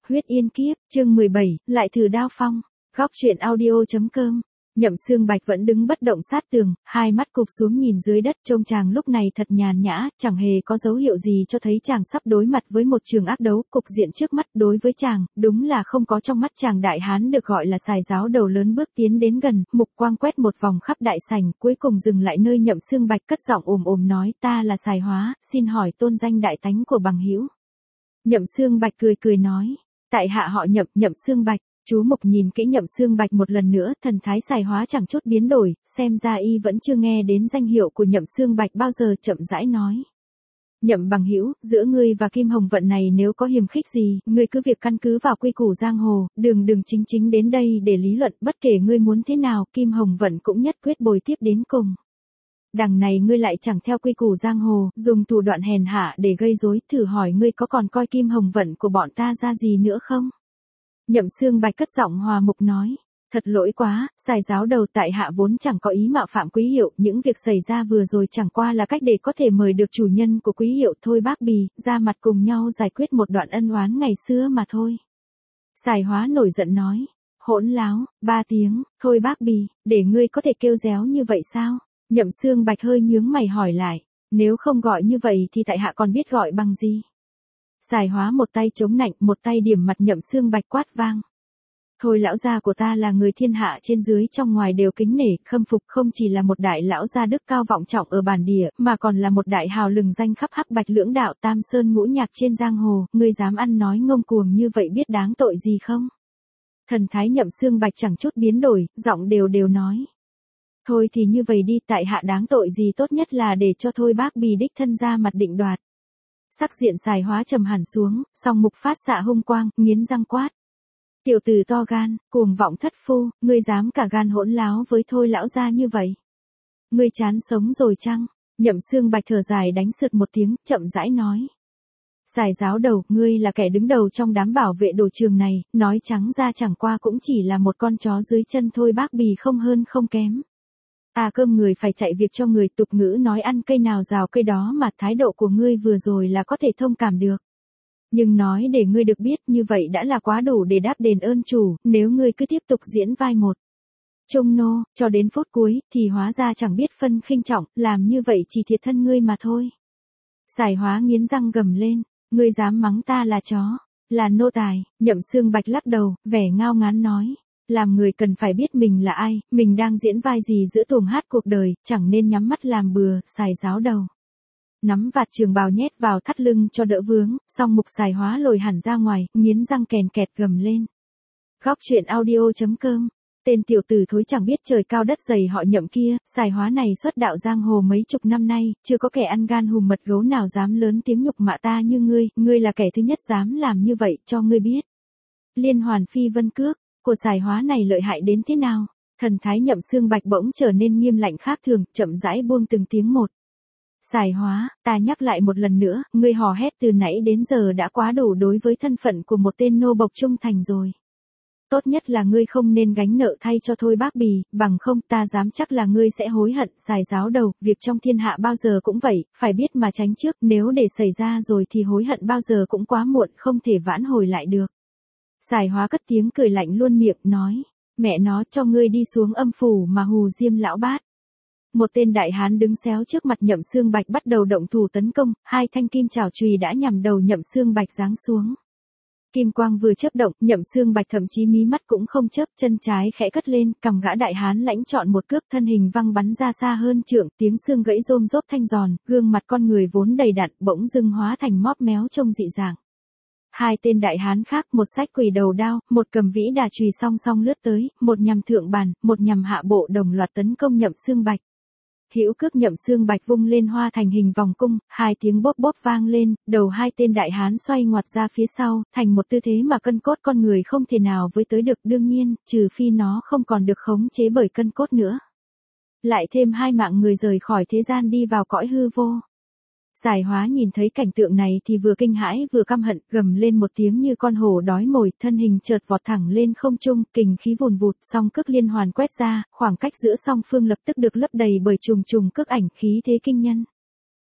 Huyết Yên Kiếp, chương 17, lại thử đao phong. Góc truyện audio.com. Nhậm Xương Bạch vẫn đứng bất động sát tường, hai mắt cụp xuống nhìn dưới đất, trông chàng lúc này thật nhàn nhã, chẳng hề có dấu hiệu gì cho thấy chàng sắp đối mặt với một trường ác đấu. Cục diện trước mắt đối với chàng, đúng là không có. Trong mắt chàng đại hán được gọi là Sài Giáo đầu lớn bước tiến đến gần, mục quang quét một vòng khắp đại sảnh, cuối cùng dừng lại nơi Nhậm Xương Bạch, cất giọng ồm ồm nói: "Ta là Sài Hóa, xin hỏi tôn danh đại tánh của bằng hữu." Nhậm Xương Bạch cười cười nói: "Tại hạ họ Nhậm, Nhậm Xương Bạch." Chú mục nhìn kỹ Nhậm Xương Bạch một lần nữa, thần thái Sài Hóa chẳng chút biến đổi, xem ra y vẫn chưa nghe đến danh hiệu của Nhậm Xương Bạch bao giờ, chậm rãi nói: "Nhậm bằng hữu, giữa ngươi và Kim Hồng Vận này nếu có hiềm khích gì, ngươi cứ việc căn cứ vào quy củ giang hồ, đừng chính chính đến đây để lý luận, bất kể ngươi muốn thế nào, Kim Hồng Vận cũng nhất quyết bồi tiếp đến cùng. Đằng này ngươi lại chẳng theo quy củ giang hồ, dùng thủ đoạn hèn hạ để gây rối, thử hỏi ngươi có còn coi Kim Hồng Vận của bọn ta ra gì nữa không?" Nhậm Xương Bạch cất giọng hòa mục nói: "Thật lỗi quá, Sài Giáo đầu, tại hạ vốn chẳng có ý mạo phạm quý hiệu, những việc xảy ra vừa rồi chẳng qua là cách để có thể mời được chủ nhân của quý hiệu thôi bác bì, ra mặt cùng nhau giải quyết một đoạn ân oán ngày xưa mà thôi." Sài Hóa nổi giận nói: "Hỗn láo, 3 tiếng, thôi bác bì, để ngươi có thể kêu réo như vậy sao?" Nhậm Xương Bạch hơi nhướng mày hỏi lại: "Nếu không gọi như vậy thì tại hạ còn biết gọi bằng gì?" Sài Hóa một tay chống nạnh, một tay điểm mặt Nhậm Xương Bạch, quát vang: "Thôi lão gia của ta là người thiên hạ trên dưới trong ngoài đều kính nể, khâm phục, không chỉ là một đại lão gia đức cao vọng trọng ở bản địa, mà còn là một đại hào lừng danh khắp Hắc Bạch Lưỡng đạo, Tam Sơn Ngũ Nhạc trên giang hồ, ngươi dám ăn nói ngông cuồng như vậy biết đáng tội gì không?" Thần thái Nhậm Xương Bạch chẳng chút biến đổi, giọng đều đều nói: "Thôi thì như vậy đi, tại hạ đáng tội gì, tốt nhất là để cho thôi bác bì đích thân ra mặt định đoạt." Sắc diện Sài Hóa trầm hẳn xuống, song mục phát xạ hung quang, nghiến răng quát: "Tiểu tử to gan, cuồng vọng thất phu, ngươi dám cả gan hỗn láo với thôi lão gia như vậy? Ngươi chán sống rồi chăng?" Nhậm Xương Bạch thở dài đánh sượt một tiếng, chậm rãi nói: "Sài Giáo đầu, ngươi là kẻ đứng đầu trong đám bảo vệ đồ trường này, nói trắng ra chẳng qua cũng chỉ là một con chó dưới chân thôi bác bì, không hơn không kém. Cơm người phải chạy việc cho người, tục ngữ nói ăn cây nào rào cây đó mà, thái độ của ngươi vừa rồi là có thể thông cảm được. Nhưng nói để ngươi được biết, như vậy đã là quá đủ để đáp đền ơn chủ, nếu ngươi cứ tiếp tục diễn vai một trung nô, cho đến phút cuối, thì hóa ra chẳng biết phân khinh trọng, làm như vậy chỉ thiệt thân ngươi mà thôi." Sài Hóa nghiến răng gầm lên: "Ngươi dám mắng ta là chó, là nô tài?" Nhậm Xương Bạch lắc đầu, vẻ ngao ngán nói: "Làm người cần phải biết mình là ai, mình đang diễn vai gì giữa tuồng hát cuộc đời, chẳng nên nhắm mắt làm bừa." Sài Giáo đầu nắm vạt trường bào nhét vào thắt lưng cho đỡ vướng, song mục Sài Hóa lồi hẳn ra ngoài, nghiến răng kèn kẹt gầm lên. Góc truyện audio.com. Tên tiểu tử thối chẳng biết trời cao đất dày họ Nhậm kia, Sài Hóa này xuất đạo giang hồ mấy chục năm nay, chưa có kẻ ăn gan hùm mật gấu nào dám lớn tiếng nhục mạ ta như ngươi là kẻ thứ nhất dám làm như vậy, cho ngươi biết. Liên hoàn phi vân cước của Sài Hóa này lợi hại đến thế nào." Thần thái Nhậm Xương Bạch bỗng trở nên nghiêm lạnh khác thường, chậm rãi buông từng tiếng một: "Sài Hóa, ta nhắc lại một lần nữa, ngươi hò hét từ nãy đến giờ đã quá đủ đối với thân phận của một tên nô bộc trung thành rồi. Tốt nhất là ngươi không nên gánh nợ thay cho thôi bác bì, bằng không ta dám chắc là ngươi sẽ hối hận." Sài Giáo đầu, việc trong thiên hạ bao giờ cũng vậy, phải biết mà tránh trước, nếu để xảy ra rồi thì hối hận bao giờ cũng quá muộn, không thể vãn hồi lại được. Sài Hóa cất tiếng cười lạnh luôn miệng, nói: "Mẹ nó, cho ngươi đi xuống âm phủ mà hù diêm lão bát." Một tên đại hán đứng xéo trước mặt Nhậm Xương Bạch bắt đầu động thủ tấn công, hai thanh kim chảo chùy đã nhằm đầu Nhậm Xương Bạch giáng xuống. Kim quang vừa chớp động, Nhậm Xương Bạch thậm chí mí mắt cũng không chớp, chân trái khẽ cất lên, cầm gã đại hán lãnh chọn một cước, thân hình văng bắn ra xa hơn trượng, tiếng xương gãy rôm rốp thanh giòn, gương mặt con người vốn đầy đặn bỗng dưng hóa thành móp méo trông dị dạng. Hai tên đại hán khác, một xách quỷ đầu đao, một cầm vĩ đà chùy song song lướt tới, một nhằm thượng bàn, một nhằm hạ bộ, đồng loạt tấn công Nhậm Xương Bạch. Hữu cước Nhậm Xương Bạch vung lên hoa thành hình vòng cung, hai tiếng bóp bóp vang lên, đầu hai tên đại hán xoay ngoặt ra phía sau, thành một tư thế mà cân cốt con người không thể nào với tới được, đương nhiên, trừ phi nó không còn được khống chế bởi cân cốt nữa. Lại thêm hai mạng người rời khỏi thế gian đi vào cõi hư vô. Sài Hóa nhìn thấy cảnh tượng này thì vừa kinh hãi vừa căm hận, gầm lên một tiếng như con hổ đói mồi, thân hình chợt vọt thẳng lên không trung, kình khí vùn vụt, song cước liên hoàn quét ra, khoảng cách giữa song phương lập tức được lấp đầy bởi trùng trùng cước ảnh, khí thế kinh nhân.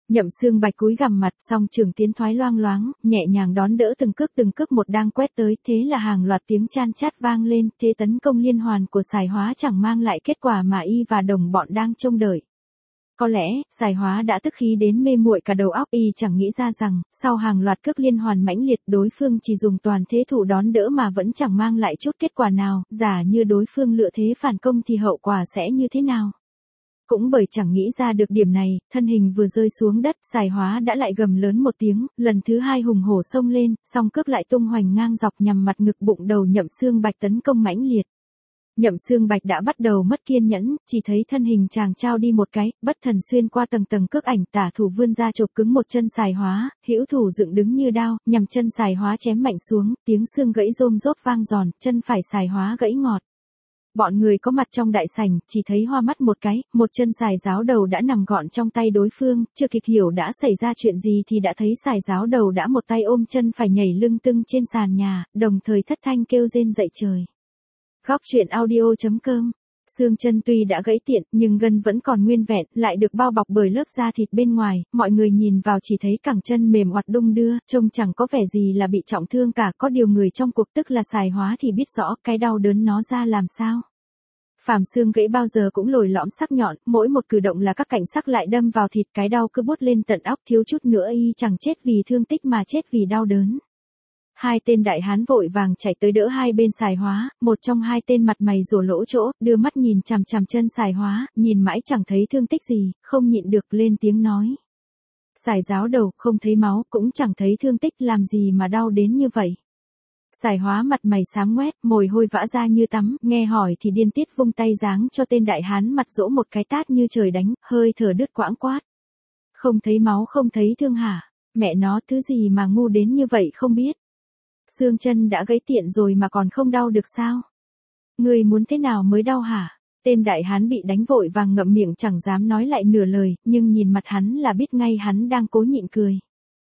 Nhậm Xương Bạch cúi gằm mặt, song trường tiến thoái loang loáng, nhẹ nhàng đón đỡ từng cước một đang quét tới, thế là hàng loạt tiếng chan chát vang lên, thế tấn công liên hoàn của Sài Hóa chẳng mang lại kết quả mà y và đồng bọn đang trông đợi. Có lẽ, Sài Hóa đã tức khí đến mê muội cả đầu óc, y chẳng nghĩ ra rằng, sau hàng loạt cước liên hoàn mãnh liệt, đối phương chỉ dùng toàn thế thủ đón đỡ mà vẫn chẳng mang lại chút kết quả nào, giả như đối phương lựa thế phản công thì hậu quả sẽ như thế nào. Cũng bởi chẳng nghĩ ra được điểm này, thân hình vừa rơi xuống đất, Sài Hóa đã lại gầm lớn một tiếng, lần thứ hai hùng hổ xông lên, song cước lại tung hoành ngang dọc nhằm mặt ngực bụng đầu Nhậm Xương Bạch tấn công mãnh liệt. Nhậm Xương Bạch đã bắt đầu mất kiên nhẫn, chỉ thấy thân hình chàng trao đi một cái, bất thần xuyên qua tầng cước ảnh, tả thủ vươn ra chộp cứng một chân Sài Hóa, hữu thủ dựng đứng như đao, nhằm chân Sài Hóa chém mạnh xuống, tiếng xương gãy rôm rốp vang giòn, chân phải Sài Hóa gãy ngọt. Bọn người có mặt trong đại sảnh, chỉ thấy hoa mắt một cái, một chân Sài Giáo Đầu đã nằm gọn trong tay đối phương, chưa kịp hiểu đã xảy ra chuyện gì thì đã thấy Sài Giáo Đầu đã một tay ôm chân phải nhảy lưng tưng trên sàn nhà, đồng thời thất thanh kêu rên dậy trời. Góc truyện audio.com. Xương chân tuy đã gãy tiện, nhưng gân vẫn còn nguyên vẹn, lại được bao bọc bởi lớp da thịt bên ngoài, mọi người nhìn vào chỉ thấy cẳng chân mềm oặt đung đưa, trông chẳng có vẻ gì là bị trọng thương cả, có điều người trong cuộc tức là Sài Hóa thì biết rõ cái đau đớn nó ra làm sao. Phàm xương gãy bao giờ cũng lồi lõm sắc nhọn, mỗi một cử động là các cạnh sắc lại đâm vào thịt, cái đau cứ buốt lên tận óc, thiếu chút nữa y chẳng chết vì thương tích mà chết vì đau đớn. Hai tên đại hán vội vàng chạy tới đỡ hai bên Sài Hóa, một trong hai tên mặt mày rồ lỗ chỗ, đưa mắt nhìn chằm chằm chân Sài Hóa, nhìn mãi chẳng thấy thương tích gì, không nhịn được lên tiếng nói. Sài Giáo Đầu, không thấy máu, cũng chẳng thấy thương tích, làm gì mà đau đến như vậy. Sài Hóa mặt mày xám ngoét, mồ hôi vã ra như tắm, nghe hỏi thì điên tiết vung tay giáng cho tên đại hán mặt dỗ một cái tát như trời đánh, hơi thở đứt quãng quát. Không thấy máu, không thấy thương hả? Mẹ nó, thứ gì mà ngu đến như vậy không biết. Xương chân đã gãy tiện rồi mà còn không đau được sao? Ngươi muốn thế nào mới đau hả? Tên đại hán bị đánh vội vàng ngậm miệng chẳng dám nói lại nửa lời, nhưng nhìn mặt hắn là biết ngay hắn đang cố nhịn cười.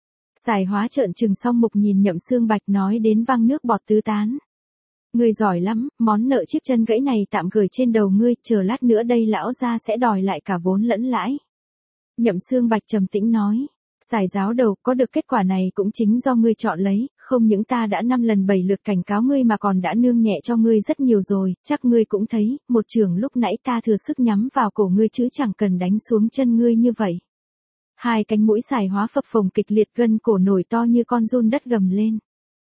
Sài Hóa trợn trừng song mục nhìn Nhậm Xương Bạch nói đến văng nước bọt tứ tán. Ngươi giỏi lắm, món nợ chiếc chân gãy này tạm gửi trên đầu ngươi, chờ lát nữa đây lão gia sẽ đòi lại cả vốn lẫn lãi. Nhậm Xương Bạch trầm tĩnh nói. Sài Giáo Đầu, có được kết quả này cũng chính do ngươi chọn lấy, không những ta đã 5 lần 7 lượt cảnh cáo ngươi mà còn đã nương nhẹ cho ngươi rất nhiều rồi, chắc ngươi cũng thấy, một trường lúc nãy ta thừa sức nhắm vào cổ ngươi chứ chẳng cần đánh xuống chân ngươi như vậy. Hai cánh mũi Sài Hóa phập phồng kịch liệt, gân cổ nổi to như con giun đất gầm lên.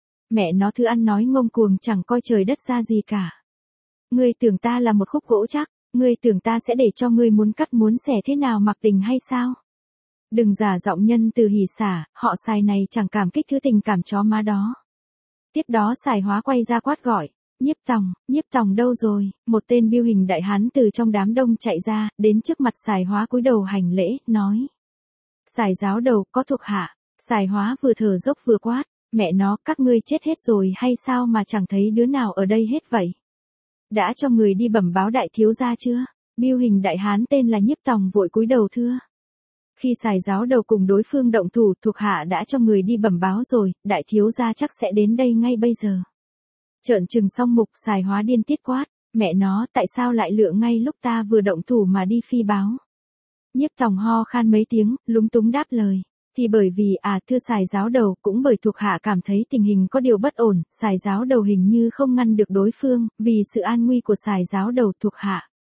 Mẹ nó thứ ăn nói ngông cuồng chẳng coi trời đất ra gì cả. Ngươi tưởng ta là một khúc gỗ chắc, ngươi tưởng ta sẽ để cho ngươi muốn cắt muốn xẻ thế nào mặc tình hay sao? Đừng giả giọng nhân từ hỉ xả, họ Sài này chẳng cảm kích thứ tình cảm chó má đó. Tiếp đó Sài Hóa quay ra quát gọi, Nhiếp Tòng đâu rồi? Một tên biêu hình đại hán từ trong đám đông chạy ra, đến trước mặt Sài Hóa cúi đầu hành lễ, nói. Sài Giáo Đầu, có thuộc hạ. Sài Hóa vừa thở dốc vừa quát, mẹ nó, các ngươi chết hết rồi hay sao mà chẳng thấy đứa nào ở đây hết vậy? Đã cho người đi bẩm báo đại thiếu gia chưa? Biêu hình đại hán tên là Nhiếp Tòng vội cúi đầu thưa. Khi Sài Giáo Đầu cùng đối phương động thủ, thuộc hạ đã cho người đi bẩm báo rồi, đại thiếu gia chắc sẽ đến đây ngay bây giờ. Trợn trừng song mục, Sài Hóa điên tiết quát, mẹ nó, tại sao lại lựa ngay lúc ta vừa động thủ mà đi phi báo? Nhiếp Tòng ho khan mấy tiếng, lúng túng đáp lời. Thì bởi vì thưa Sài Giáo Đầu, cũng bởi thuộc hạ cảm thấy tình hình có điều bất ổn, Sài Giáo Đầu hình như không ngăn được đối phương, vì sự an nguy của Sài Giáo Đầu thuộc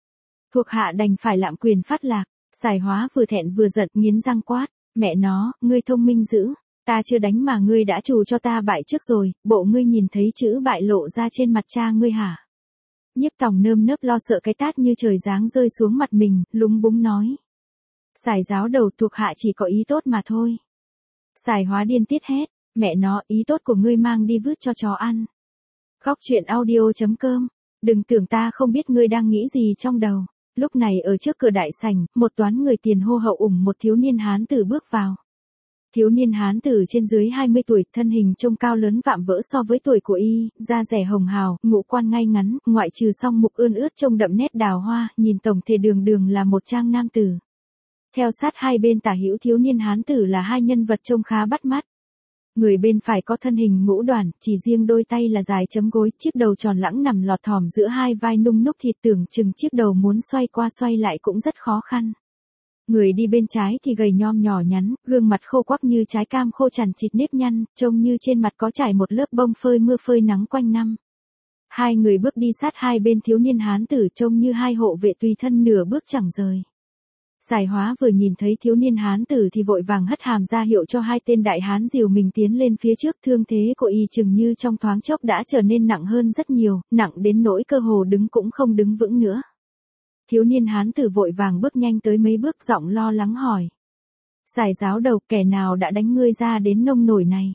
hạ đành phải lạm quyền phát lạc. Sài Hóa vừa thẹn vừa giận, nghiến răng quát, mẹ nó, ngươi thông minh dữ, ta chưa đánh mà ngươi đã trù cho ta bại trước rồi, bộ ngươi nhìn thấy chữ bại lộ ra trên mặt cha ngươi hả? Nhiếp Tòng nơm nớp lo sợ cái tát như trời giáng rơi xuống mặt mình, lúng búng nói. Sài Giáo Đầu, thuộc hạ chỉ có ý tốt mà thôi. Sài Hóa điên tiết hét, mẹ nó, ý tốt của ngươi mang đi vứt cho chó ăn. Góc truyện audio.com, đừng tưởng ta không biết ngươi đang nghĩ gì trong đầu. Lúc này ở trước cửa đại sảnh, một toán người tiền hô hậu ủng một thiếu niên hán tử bước vào. Thiếu niên hán tử trên dưới 20 tuổi, thân hình trông cao lớn vạm vỡ so với tuổi của y, da dẻ hồng hào, ngũ quan ngay ngắn, ngoại trừ song mục ươn ướt trông đậm nét đào hoa, nhìn tổng thể đường đường là một trang nam tử. Theo sát hai bên tả hữu thiếu niên hán tử là hai nhân vật trông khá bắt mắt. Người bên phải có thân hình ngũ đoàn, chỉ riêng đôi tay là dài chấm gối, chiếc đầu tròn lãng nằm lọt thỏm giữa hai vai nung núc thịt, tưởng chừng chiếc đầu muốn xoay qua xoay lại cũng rất khó khăn. Người đi bên trái thì gầy nhom nhỏ nhắn, gương mặt khô quắc như trái cam khô chằn chịt nếp nhăn, trông như trên mặt có trải một lớp bông phơi mưa phơi nắng quanh năm. Hai người bước đi sát hai bên thiếu niên hán tử trông như hai hộ vệ tùy thân nửa bước chẳng rời. Sài Hóa vừa nhìn thấy thiếu niên hán tử thì vội vàng hất hàm ra hiệu cho hai tên đại hán dìu mình tiến lên phía trước, thương thế của y chừng như trong thoáng chốc đã trở nên nặng hơn rất nhiều, nặng đến nỗi cơ hồ đứng cũng không đứng vững nữa. Thiếu niên hán tử vội vàng bước nhanh tới mấy bước, giọng lo lắng hỏi. Sài giáo đầu, kẻ nào đã đánh ngươi ra đến nông nổi này?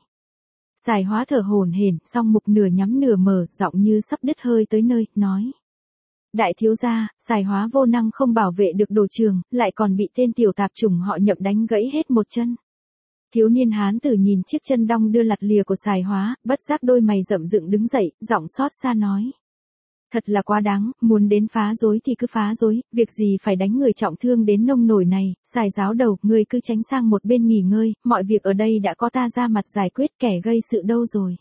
Sài Hóa thở hổn hển, song mục nửa nhắm nửa mở, giọng như sắp đứt hơi tới nơi, nói. Đại thiếu gia, Sài Hóa vô năng không bảo vệ được đồ trường, lại còn bị tên tiểu tạp chủng họ Nhậm đánh gãy hết một chân. Thiếu niên hán tử nhìn chiếc chân đong đưa lặt lìa của Sài Hóa, bất giác đôi mày rậm dựng đứng dậy, giọng xót xa nói. Thật là quá đáng, muốn đến phá rối thì cứ phá rối, việc gì phải đánh người trọng thương đến nông nổi này, Sài giáo đầu, ngươi cứ tránh sang một bên nghỉ ngơi, mọi việc ở đây đã có ta ra mặt giải quyết, kẻ gây sự đâu rồi.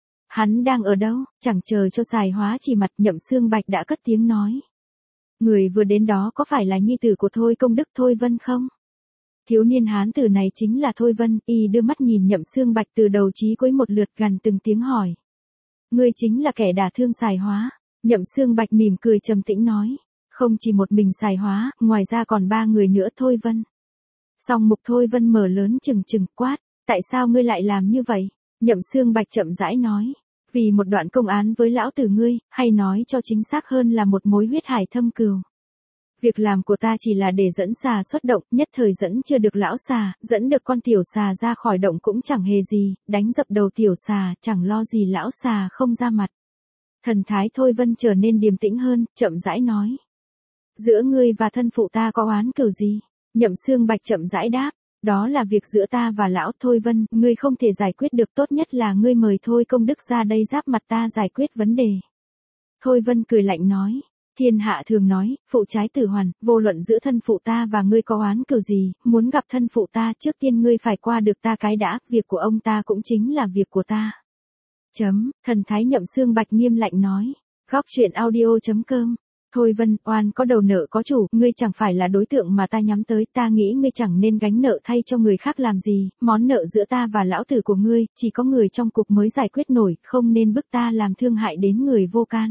Hắn đang ở đâu? Chẳng chờ cho Sài Hóa chỉ mặt, Nhậm Xương Bạch đã cất tiếng nói. Người vừa đến đó có phải là nhi tử của Thôi Công Đức Thôi Vân không? Thiếu niên hán tử này chính là Thôi Vân, y đưa mắt nhìn Nhậm Xương Bạch từ đầu chí cuối một lượt, gằn từng tiếng hỏi. Ngươi chính là kẻ đả thương Sài Hóa. Nhậm Xương Bạch mỉm cười trầm tĩnh nói. Không chỉ một mình Sài Hóa, ngoài ra còn ba người nữa. Thôi Vân. Song mục Thôi Vân mở lớn trừng trừng, quát. Tại sao ngươi lại làm như vậy? Nhậm Xương Bạch chậm rãi nói. Vì một đoạn công án với lão tử ngươi, hay nói cho chính xác hơn là một mối huyết hải thâm cừu. Việc làm của ta chỉ là để dẫn xà xuất động, nhất thời dẫn chưa được lão xà, dẫn được con tiểu xà ra khỏi động cũng chẳng hề gì, đánh dập đầu tiểu xà, chẳng lo gì lão xà không ra mặt. Thần thái Thôi Vân trở nên điềm tĩnh hơn, chậm rãi nói. Giữa ngươi và thân phụ ta có oán cừu gì? Nhậm Xương Bạch chậm rãi đáp. Đó là việc giữa ta và lão. Thôi Vân, ngươi không thể giải quyết được, tốt nhất là ngươi mời Thôi Công Đức ra đây giáp mặt ta giải quyết vấn đề. Thôi Vân cười lạnh nói. Thiên hạ thường nói, phụ trái tử hoàn, vô luận giữa thân phụ ta và ngươi có oán cừu gì, muốn gặp thân phụ ta trước tiên ngươi phải qua được ta cái đã, việc của ông ta cũng chính là việc của ta. Thần thái Nhậm Xương Bạch nghiêm lạnh nói. Góc truyện audio.com. Thôi Vân, oan có đầu nợ có chủ, ngươi chẳng phải là đối tượng mà ta nhắm tới, ta nghĩ ngươi chẳng nên gánh nợ thay cho người khác làm gì, món nợ giữa ta và lão tử của ngươi, chỉ có người trong cục mới giải quyết nổi, không nên bức ta làm thương hại đến người vô can.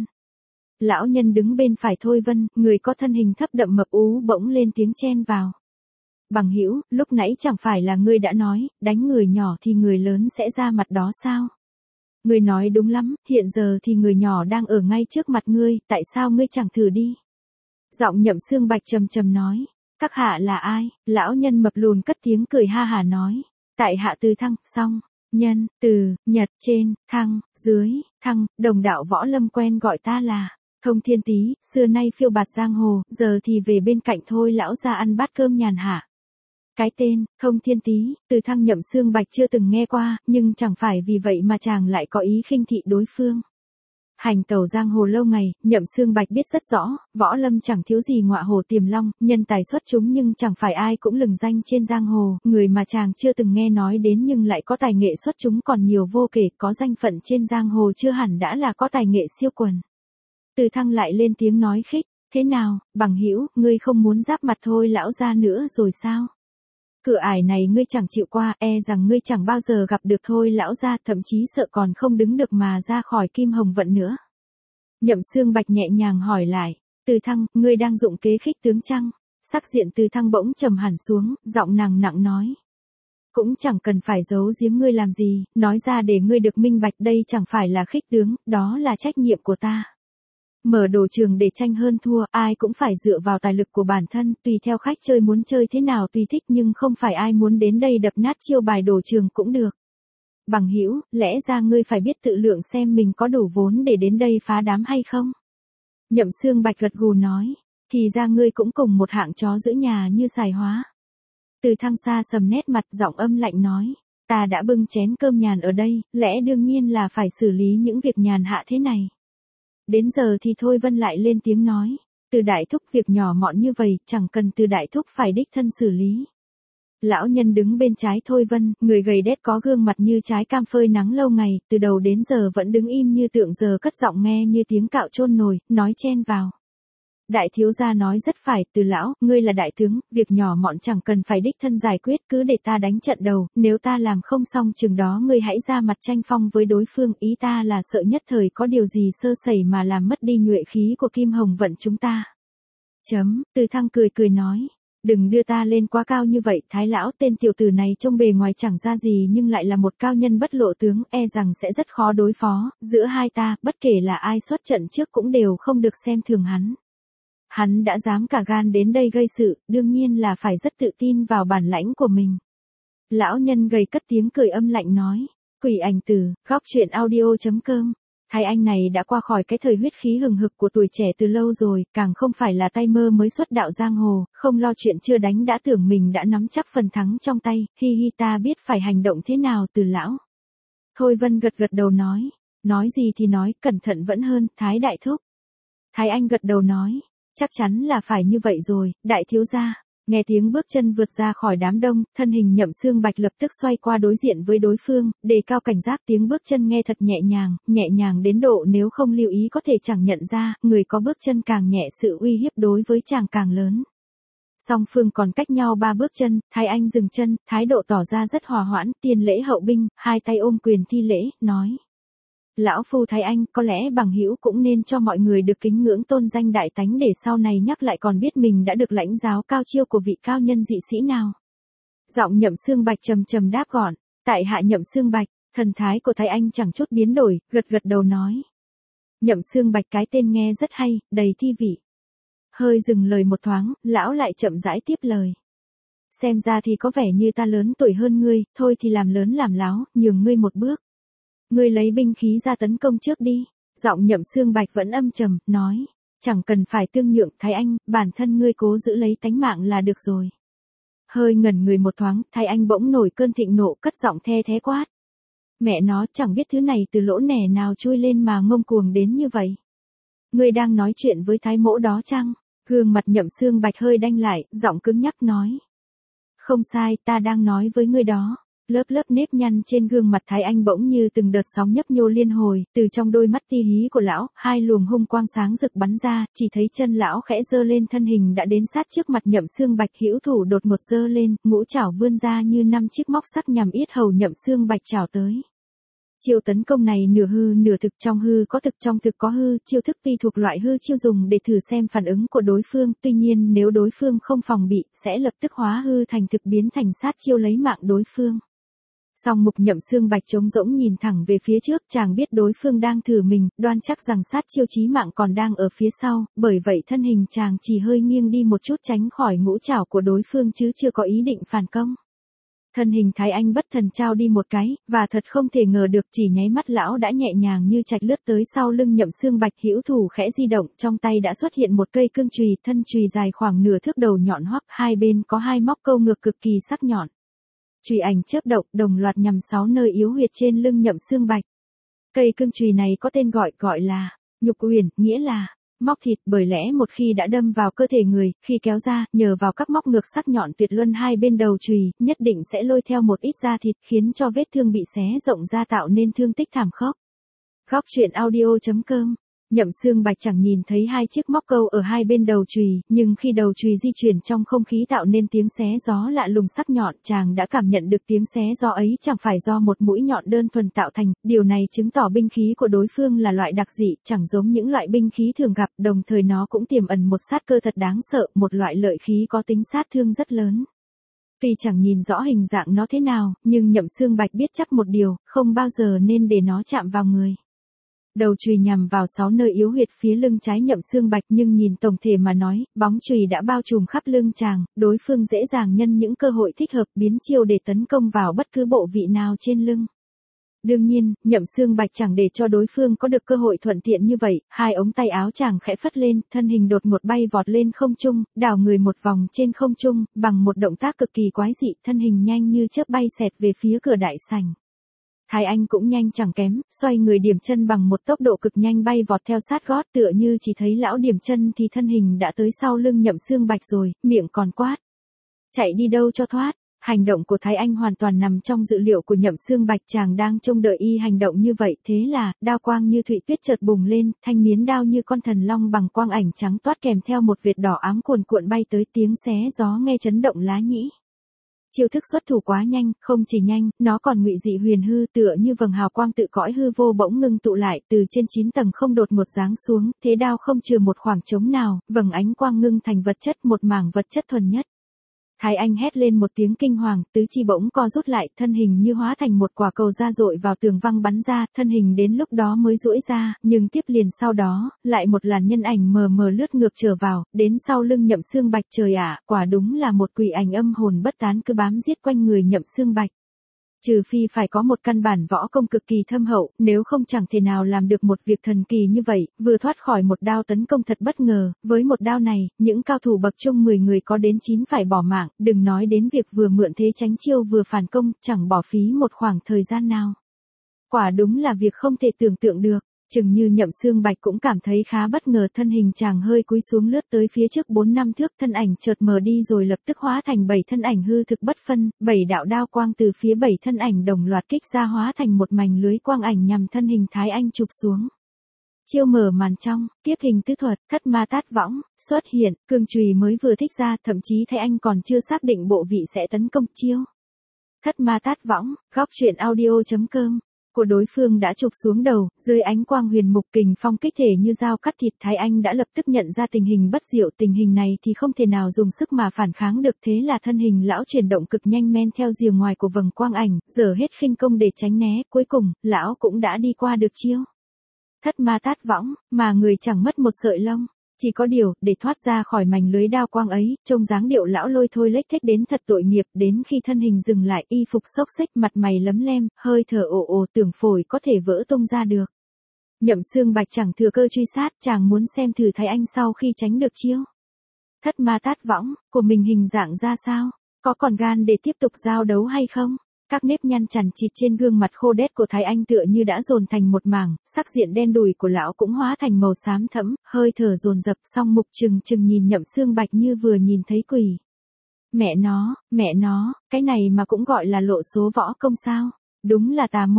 Lão nhân đứng bên phải Thôi Vân, người có thân hình thấp đậm mập ú bỗng lên tiếng chen vào. Bằng hữu, lúc nãy chẳng phải là ngươi đã nói, đánh người nhỏ thì người lớn sẽ ra mặt đó sao? Ngươi nói đúng lắm, hiện giờ thì người nhỏ đang ở ngay trước mặt ngươi, tại sao ngươi chẳng thử đi? Giọng Nhậm Xương Bạch trầm trầm nói. Các hạ là ai? Lão nhân mập lùn cất tiếng cười ha hà nói. Tại hạ Từ Thăng, song, nhân, từ, nhật, trên, thăng, dưới, thăng, đồng đạo võ lâm quen gọi ta là Thông Thiên Tý, xưa nay phiêu bạt giang hồ, giờ thì về bên cạnh Thôi lão ra ăn bát cơm nhàn hạ. Cái tên, Thông Thiên Tý, Từ Thăng Nhậm Xương Bạch chưa từng nghe qua, nhưng chẳng phải vì vậy mà chàng lại có ý khinh thị đối phương. Hành tẩu giang hồ lâu ngày, Nhậm Xương Bạch biết rất rõ, võ lâm chẳng thiếu gì ngọa hổ tiềm long, nhân tài xuất chúng nhưng chẳng phải ai cũng lừng danh trên giang hồ, người mà chàng chưa từng nghe nói đến nhưng lại có tài nghệ xuất chúng còn nhiều vô kể, có danh phận trên giang hồ chưa hẳn đã là có tài nghệ siêu quần. Từ Thăng lại lên tiếng nói khích, thế nào, bằng hữu, ngươi không muốn giáp mặt Thôi lão ra nữa rồi sao? Cửa ải này ngươi chẳng chịu qua, rằng ngươi chẳng bao giờ gặp được Thôi lão ra, thậm chí sợ còn không đứng được mà ra khỏi Kim Hồng Vận nữa. Nhậm Xương Bạch nhẹ nhàng hỏi lại, Từ Thăng, ngươi đang dụng kế khích tướng chăng? Sắc diện Từ Thăng bỗng trầm hẳn xuống, giọng nàng nặng nói. Cũng chẳng cần phải giấu giếm ngươi làm gì, nói ra để ngươi được minh bạch, đây chẳng phải là khích tướng, đó là trách nhiệm của ta. Mở đồ trường để tranh hơn thua, ai cũng phải dựa vào tài lực của bản thân, tùy theo khách chơi muốn chơi thế nào tùy thích, nhưng không phải ai muốn đến đây đập nát chiêu bài đồ trường cũng được. Bằng hữu, lẽ ra ngươi phải biết tự lượng xem mình có đủ vốn để đến đây phá đám hay không? Nhậm Xương Bạch gật gù nói, thì ra ngươi cũng cùng một hạng chó giữ nhà như Sài Hóa. Từ Thăng xa sầm nét mặt, giọng âm lạnh nói, ta đã bưng chén cơm nhàn ở đây, lẽ đương nhiên là phải xử lý những việc nhàn hạ thế này. Đến giờ thì Thôi Vân lại lên tiếng nói, Từ đại thúc việc nhỏ mọn như vậy, chẳng cần Từ đại thúc phải đích thân xử lý. Lão nhân đứng bên trái Thôi Vân, người gầy đét có gương mặt như trái cam phơi nắng lâu ngày, từ đầu đến giờ vẫn đứng im như tượng, giờ cất giọng nghe như tiếng cạo chôn nồi, nói chen vào. Đại thiếu gia nói rất phải, Từ lão, ngươi là đại tướng, việc nhỏ mọn chẳng cần phải đích thân giải quyết, cứ để ta đánh trận đầu, nếu ta làm không xong chừng đó ngươi hãy ra mặt tranh phong với đối phương, ý ta là sợ nhất thời có điều gì sơ sẩy mà làm mất đi nhuệ khí của Kim Hồng vận chúng ta. Từ Thăng cười cười nói. Đừng đưa ta lên quá cao như vậy, Thái lão, tên tiểu tử này trông bề ngoài chẳng ra gì nhưng lại là một cao nhân bất lộ tướng, e rằng sẽ rất khó đối phó, giữa hai ta, bất kể là ai xuất trận trước cũng đều không được xem thường hắn. Hắn đã dám cả gan đến đây gây sự, đương nhiên là phải rất tự tin vào bản lãnh của mình. Lão nhân gầy cất tiếng cười âm lạnh nói. Quỷ ảnh tử, góc truyện audio.com. Thái anh này đã qua khỏi cái thời huyết khí hừng hực của tuổi trẻ từ lâu rồi, càng không phải là tay mơ mới xuất đạo giang hồ, không lo chuyện chưa đánh đã tưởng mình đã nắm chắc phần thắng trong tay, hi hi, ta biết phải hành động thế nào Từ lão. Thôi Vân gật gật đầu nói gì thì nói, cẩn thận vẫn hơn, Thái đại thúc. Thái anh gật đầu nói, chắc chắn là phải như vậy rồi, đại thiếu gia. Nghe tiếng bước chân vượt ra khỏi đám đông, thân hình Nhậm Xương Bạch lập tức xoay qua đối diện với đối phương, đề cao cảnh giác, tiếng bước chân nghe thật nhẹ nhàng đến độ nếu không lưu ý có thể chẳng nhận ra, người có bước chân càng nhẹ sự uy hiếp đối với chàng càng lớn. Song phương còn cách nhau 3 bước chân, Thái anh dừng chân, thái độ tỏ ra rất hòa hoãn, tiên lễ hậu binh, hai tay ôm quyền thi lễ, nói. Lão phu Thái anh, có lẽ bằng hữu cũng nên cho mọi người được kính ngưỡng tôn danh đại tánh để sau này nhắc lại còn biết mình đã được lãnh giáo cao chiêu của vị cao nhân dị sĩ nào. Giọng Nhậm Xương Bạch trầm đáp gọn, tại hạ Nhậm Xương Bạch. Thần thái của Thái anh chẳng chút biến đổi, gật đầu nói. Nhậm Xương Bạch, cái tên nghe rất hay, đầy thi vị. Hơi dừng lời một thoáng, lão lại chậm rãi tiếp lời. Xem ra thì có vẻ như ta lớn tuổi hơn ngươi, thôi thì làm lớn làm láo, nhường ngươi một bước. Ngươi lấy binh khí ra tấn công trước đi. Giọng Nhậm Xương Bạch vẫn âm trầm, nói. Chẳng cần phải tương nhượng Thái anh, bản thân ngươi cố giữ lấy tánh mạng là được rồi. Hơi ngẩn người một thoáng, Thái anh bỗng nổi cơn thịnh nộ, cất giọng the thé quát. Mẹ nó, chẳng biết thứ này từ lỗ nẻ nào chui lên mà ngông cuồng đến như vậy. Ngươi đang nói chuyện với Thái mỗ đó chăng? Gương mặt Nhậm Xương Bạch hơi đanh lại, giọng cứng nhắc nói. Không sai, ta đang nói với ngươi đó. Lớp nếp nhăn trên gương mặt Thái anh bỗng như từng đợt sóng nhấp nhô liên hồi, từ trong đôi mắt ti hí của lão, hai luồng hung quang sáng rực bắn ra, chỉ thấy chân lão khẽ giơ lên, thân hình đã đến sát trước mặt Nhậm Xương Bạch, hữu thủ đột ngột giơ lên, ngũ chảo vươn ra như 5 chiếc móc sắc nhằm yết hầu Nhậm Xương Bạch chảo tới. Chiêu tấn công này nửa hư nửa thực, trong hư có thực trong thực có hư, chiêu thức tuy thuộc loại hư chiêu dùng để thử xem phản ứng của đối phương, tuy nhiên nếu đối phương không phòng bị, sẽ lập tức hóa hư thành thực, biến thành sát chiêu lấy mạng đối phương. Song mục Nhậm Xương Bạch trống rỗng nhìn thẳng về phía trước, chàng biết đối phương đang thử mình, đoan chắc rằng sát chiêu chí mạng còn đang ở phía sau, bởi vậy thân hình chàng chỉ hơi nghiêng đi một chút tránh khỏi ngũ chảo của đối phương chứ chưa có ý định phản công. Thân hình Thái anh bất thần trao đi một cái, và thật không thể ngờ được, chỉ nháy mắt lão đã nhẹ nhàng như trạch lướt tới sau lưng Nhậm Xương Bạch, hữu thủ khẽ di động, trong tay đã xuất hiện một cây cương chùy, thân chùy dài khoảng nửa thước, đầu nhọn hoắt, hai bên có hai móc câu ngược cực kỳ sắc nhọn. Chùy ảnh chớp động, đồng loạt nhằm 6 nơi yếu huyệt trên lưng Nhậm Xương Bạch. Cây cương chùy này có tên gọi là nhục uyển, nghĩa là móc thịt, bởi lẽ một khi đã đâm vào cơ thể người, khi kéo ra, nhờ vào các móc ngược sắc nhọn tuyệt luân hai bên đầu chùy, nhất định sẽ lôi theo một ít da thịt, khiến cho vết thương bị xé rộng ra, tạo nên thương tích thảm khốc. Góc truyện audio.com. Nhậm Xương Bạch chẳng nhìn thấy hai chiếc móc câu ở hai bên đầu chùy, nhưng khi đầu chùy di chuyển trong không khí tạo nên tiếng xé gió lạ lùng sắc nhọn, chàng đã cảm nhận được tiếng xé gió ấy chẳng phải do một mũi nhọn đơn thuần tạo thành, điều này chứng tỏ binh khí của đối phương là loại đặc dị, chẳng giống những loại binh khí thường gặp, đồng thời nó cũng tiềm ẩn một sát cơ thật đáng sợ, một loại lợi khí có tính sát thương rất lớn. Tuy chẳng nhìn rõ hình dạng nó thế nào, nhưng Nhậm Xương Bạch biết chắc một điều, không bao giờ nên để nó chạm vào người. Đầu chùy nhằm vào 6 nơi yếu huyệt phía lưng trái Nhậm Xương Bạch, nhưng nhìn tổng thể mà nói, bóng chùy đã bao trùm khắp lưng chàng, đối phương dễ dàng nhân những cơ hội thích hợp biến chiêu để tấn công vào bất cứ bộ vị nào trên lưng. Đương nhiên, Nhậm Xương Bạch chẳng để cho đối phương có được cơ hội thuận tiện như vậy, hai ống tay áo chàng khẽ phất lên, thân hình đột ngột bay vọt lên không trung, đảo người một vòng trên không trung, bằng một động tác cực kỳ quái dị, thân hình nhanh như chớp bay xẹt về phía cửa đại sảnh. Thái anh cũng nhanh chẳng kém, xoay người điểm chân bằng một tốc độ cực nhanh bay vọt theo sát gót, tựa như chỉ thấy lão điểm chân thì thân hình đã tới sau lưng Nhậm Xương Bạch rồi, miệng còn quát. Chạy đi đâu cho thoát. Hành động của Thái Anh hoàn toàn nằm trong dự liệu của Nhậm Xương Bạch, chàng đang trông đợi y hành động như vậy, thế là, đao quang như thủy tuyết chợt bùng lên, thanh miến đao như con thần long bằng quang ảnh trắng toát kèm theo một vệt đỏ ám cuồn cuộn bay tới, tiếng xé gió nghe chấn động lá nhĩ. Chiêu thức xuất thủ quá nhanh, không chỉ nhanh, nó còn ngụy dị huyền hư, tựa như vầng hào quang tự cõi hư vô bỗng ngưng tụ lại, từ trên 9 tầng không đột ngột giáng xuống, thế đao không chừa một khoảng trống nào, vầng ánh quang ngưng thành vật chất, một mảng vật chất thuần nhất. Thái Anh hét lên một tiếng kinh hoàng, tứ chi bỗng co rút lại, thân hình như hóa thành một quả cầu da dội vào tường văng bắn ra, thân hình đến lúc đó mới duỗi ra, nhưng tiếp liền sau đó, lại một làn nhân ảnh mờ mờ lướt ngược trở vào, đến sau lưng Nhậm Xương Bạch. Trời ạ, quả đúng là một quỷ ảnh âm hồn bất tán cứ bám giết quanh người Nhậm Xương Bạch. Trừ phi phải có một căn bản võ công cực kỳ thâm hậu, nếu không chẳng thể nào làm được một việc thần kỳ như vậy, vừa thoát khỏi một đao tấn công thật bất ngờ, với một đao này, những cao thủ bậc trung 10 người có đến 9 phải bỏ mạng, đừng nói đến việc vừa mượn thế tránh chiêu vừa phản công, chẳng bỏ phí một khoảng thời gian nào. Quả đúng là việc không thể tưởng tượng được. Chừng như Nhậm Xương Bạch cũng cảm thấy khá bất ngờ, thân hình chàng hơi cúi xuống lướt tới phía trước 4-5 thước, thân ảnh chợt mờ đi rồi lập tức hóa thành 7 thân ảnh hư thực bất phân, 7 đạo đao quang từ phía 7 thân ảnh đồng loạt kích ra hóa thành một mảnh lưới quang ảnh nhằm thân hình Thái Anh chụp xuống. Chiêu mở màn trong, tiếp hình tứ thuật, thất ma tát võng, xuất hiện, cương chùy mới vừa thích ra, thậm chí Thái Anh còn chưa xác định bộ vị sẽ tấn công chiêu. Thất ma tát võng, góc truyện audio.com của đối phương đã chụp xuống đầu, dưới ánh quang huyền mục kình phong kích thể như dao cắt thịt, Thái Anh đã lập tức nhận ra tình hình bất diệu, tình hình này thì không thể nào dùng sức mà phản kháng được, thế là thân hình lão chuyển động cực nhanh men theo rìa ngoài của vầng quang ảnh, giở hết khinh công để tránh né, cuối cùng, lão cũng đã đi qua được chiêu. Thất ma tát võng, mà người chẳng mất một sợi lông. Chỉ có điều, để thoát ra khỏi mảnh lưới đao quang ấy, trông dáng điệu lão lôi thôi lếch thếch đến thật tội nghiệp, đến khi thân hình dừng lại, y phục xốc xếch, mặt mày lấm lem, hơi thở ồ ồ, tưởng phổi có thể vỡ tung ra được. Nhậm Xương Bạch chẳng thừa cơ truy sát, chàng muốn xem thử Thái Anh sau khi tránh được chiêu thất ma tát võng của mình hình dạng ra sao, có còn gan để tiếp tục giao đấu hay không. Các nếp nhăn chằn chịt trên gương mặt khô đét của Thái Anh tựa như đã dồn thành một mảng, sắc diện đen đùi của lão cũng hóa thành màu xám thẫm, hơi thở dồn dập, song mục trừng trừng nhìn Nhậm Xương Bạch như vừa nhìn thấy quỷ. Mẹ nó, cái này mà cũng gọi là lộ số võ công sao? Đúng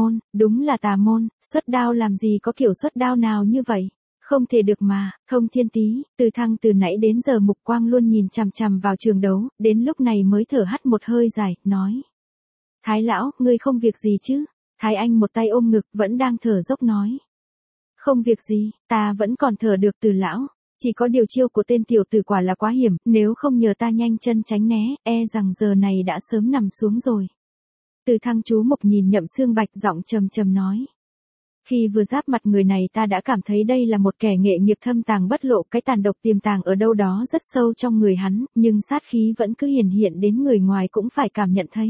là tà môn, xuất đao làm gì có kiểu xuất đao nào như vậy? Không thể được mà. Thông Thiên Tý, Từ Thăng từ nãy đến giờ mục quang luôn nhìn chằm chằm vào trường đấu, đến lúc này mới thở hắt một hơi dài, nói. Thái lão, ngươi không việc gì chứ? Thái Anh một tay ôm ngực, vẫn đang thở dốc nói. Không việc gì, ta vẫn còn thở được Từ lão. Chỉ có điều chiêu của tên tiểu tử quả là quá hiểm, nếu không nhờ ta nhanh chân tránh né, e rằng giờ này đã sớm nằm xuống rồi. Từ Thăng chú mục nhìn Nhậm Xương Bạch, giọng trầm trầm nói. Khi vừa giáp mặt người này ta đã cảm thấy đây là một kẻ nghệ nghiệp thâm tàng bất lộ, cái tàn độc tiềm tàng ở đâu đó rất sâu trong người hắn, nhưng sát khí vẫn cứ hiển hiện đến người ngoài cũng phải cảm nhận thấy.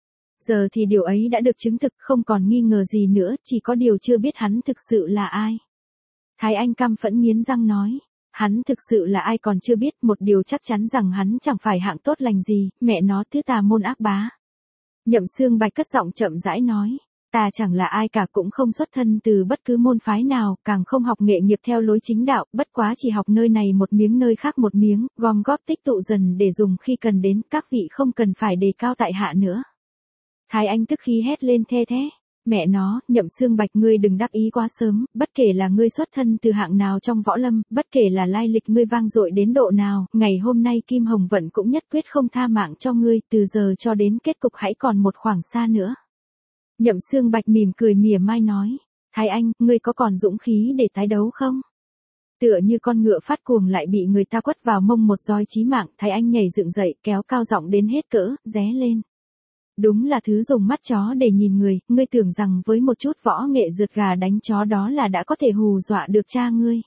Giờ thì điều ấy đã được chứng thực, không còn nghi ngờ gì nữa, chỉ có điều chưa biết hắn thực sự là ai. Thái Anh căm phẫn nghiến răng nói, hắn thực sự là ai còn chưa biết, một điều chắc chắn rằng hắn chẳng phải hạng tốt lành gì, mẹ nó thứ tà môn ác bá. Nhậm Xương Bạch cất giọng chậm rãi nói, ta chẳng là ai cả, cũng không xuất thân từ bất cứ môn phái nào, càng không học nghệ nghiệp theo lối chính đạo, bất quá chỉ học nơi này một miếng nơi khác một miếng, gom góp tích tụ dần để dùng khi cần đến, các vị không cần phải đề cao tại hạ nữa. Thái Anh tức khí hét lên the thé. Mẹ nó, Nhậm Xương Bạch, ngươi đừng đắc ý quá sớm, bất kể là ngươi xuất thân từ hạng nào trong võ lâm, bất kể là lai lịch ngươi vang dội đến độ nào, ngày hôm nay Kim Hồng Vận cũng nhất quyết không tha mạng cho ngươi, từ giờ cho đến kết cục hãy còn một khoảng xa nữa. Nhậm Xương Bạch mỉm cười mỉa mai nói, Thái Anh, ngươi có còn dũng khí để tái đấu không? Tựa như con ngựa phát cuồng lại bị người ta quất vào mông một roi chí mạng, Thái Anh nhảy dựng dậy, kéo cao giọng đến hết cỡ, ré lên. Đúng là thứ dùng mắt chó để nhìn người, ngươi tưởng rằng với một chút võ nghệ rượt gà đánh chó đó là đã có thể hù dọa được cha ngươi.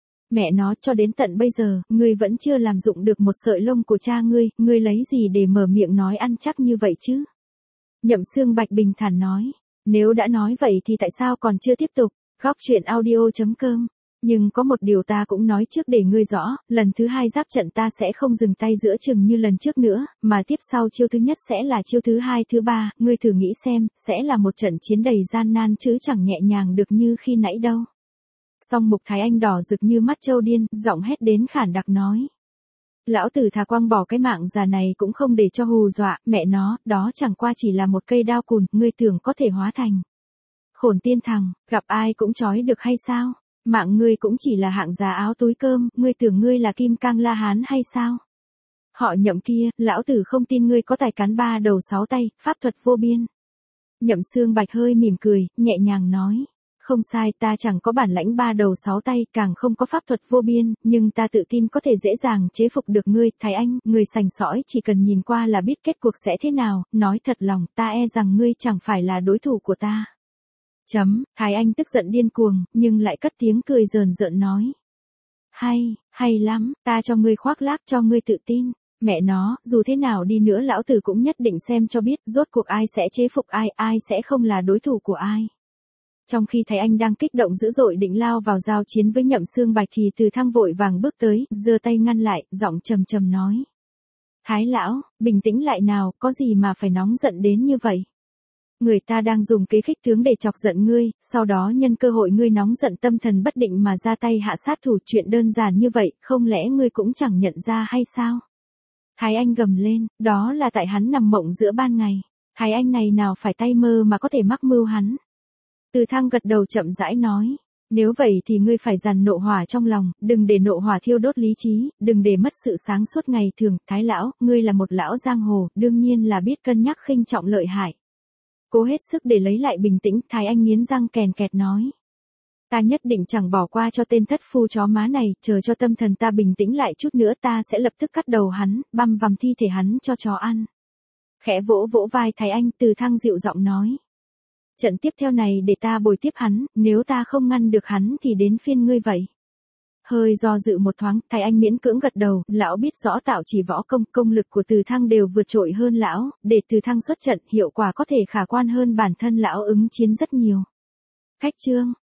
Mẹ nó, cho đến tận bây giờ, ngươi vẫn chưa làm dụng được một sợi lông của cha ngươi lấy gì để mở miệng nói ăn chắc như vậy chứ? Nhậm Xương Bạch bình thản nói, nếu đã nói vậy thì tại sao còn chưa tiếp tục? Góc truyện audio.com. Nhưng có một điều ta cũng nói trước để ngươi rõ, lần thứ 2 giáp trận ta sẽ không dừng tay giữa chừng như lần trước nữa, mà tiếp sau chiêu thứ nhất sẽ là chiêu thứ 2 thứ 3, ngươi thử nghĩ xem, sẽ là một trận chiến đầy gian nan chứ chẳng nhẹ nhàng được như khi nãy đâu. Song mục Thái Anh đỏ rực như mắt trâu điên, giọng hét đến khản đặc nói. Lão tử thà quăng bỏ cái mạng già này cũng không để cho hù dọa, mẹ nó, đó chẳng qua chỉ là một cây đao cùn, ngươi tưởng có thể hóa thành. Khổn tiên thằng, gặp ai cũng trói được hay sao? Mạng ngươi cũng chỉ là hạng giá áo túi cơm, ngươi tưởng ngươi là Kim Cang La Hán hay sao? Họ Nhậm kia, lão tử không tin ngươi có tài cán 3 đầu 6 tay, pháp thuật vô biên. Nhậm Xương Bạch hơi mỉm cười, nhẹ nhàng nói. Không sai, ta chẳng có bản lãnh 3 đầu 6 tay, càng không có pháp thuật vô biên, nhưng ta tự tin có thể dễ dàng chế phục được ngươi, Thái Anh, người sành sỏi chỉ cần nhìn qua là biết kết cuộc sẽ thế nào, nói thật lòng, ta e rằng ngươi chẳng phải là đối thủ của ta. Thái Anh tức giận điên cuồng, nhưng lại cất tiếng cười rờn rợn nói. Hay lắm, ta cho ngươi khoác lác cho ngươi tự tin. Mẹ nó, dù thế nào đi nữa lão tử cũng nhất định xem cho biết, rốt cuộc ai sẽ chế phục ai, ai sẽ không là đối thủ của ai. Trong khi Thái Anh đang kích động dữ dội định lao vào giao chiến với Nhậm Xương Bạch thì Từ Thăng vội vàng bước tới, giơ tay ngăn lại, giọng trầm trầm nói. Thái lão, bình tĩnh lại nào, có gì mà phải nóng giận đến như vậy? Người ta đang dùng kế khích tướng để chọc giận ngươi, sau đó nhân cơ hội ngươi nóng giận tâm thần bất định mà ra tay hạ sát thủ, chuyện đơn giản như vậy, không lẽ ngươi cũng chẳng nhận ra hay sao? Thái Anh gầm lên, đó là tại hắn nằm mộng giữa ban ngày. Thái Anh này nào phải tay mơ mà có thể mắc mưu hắn. Từ Thăng gật đầu chậm rãi nói. Nếu vậy thì ngươi phải dằn nộ hỏa trong lòng, đừng để nộ hỏa thiêu đốt lý trí, đừng để mất sự sáng suốt ngày thường. Thái lão, ngươi là một lão giang hồ, đương nhiên là biết cân nhắc khinh trọng lợi hại. Cố hết sức để lấy lại bình tĩnh, Thái Anh nghiến răng kèn kẹt nói. Ta nhất định chẳng bỏ qua cho tên thất phu chó má này, chờ cho tâm thần ta bình tĩnh lại chút nữa ta sẽ lập tức cắt đầu hắn, băm vằm thi thể hắn cho chó ăn. Khẽ vỗ vỗ vai Thái Anh, Từ Thăng dịu giọng nói. Trận tiếp theo này để ta bồi tiếp hắn, nếu ta không ngăn được hắn thì đến phiên ngươi vậy. Hơi do dự một thoáng, Thái Anh miễn cưỡng gật đầu, lão biết rõ tạo chỉ võ công lực của Từ Thăng đều vượt trội hơn lão, để Từ Thăng xuất trận, hiệu quả có thể khả quan hơn bản thân lão ứng chiến rất nhiều. Khách trương,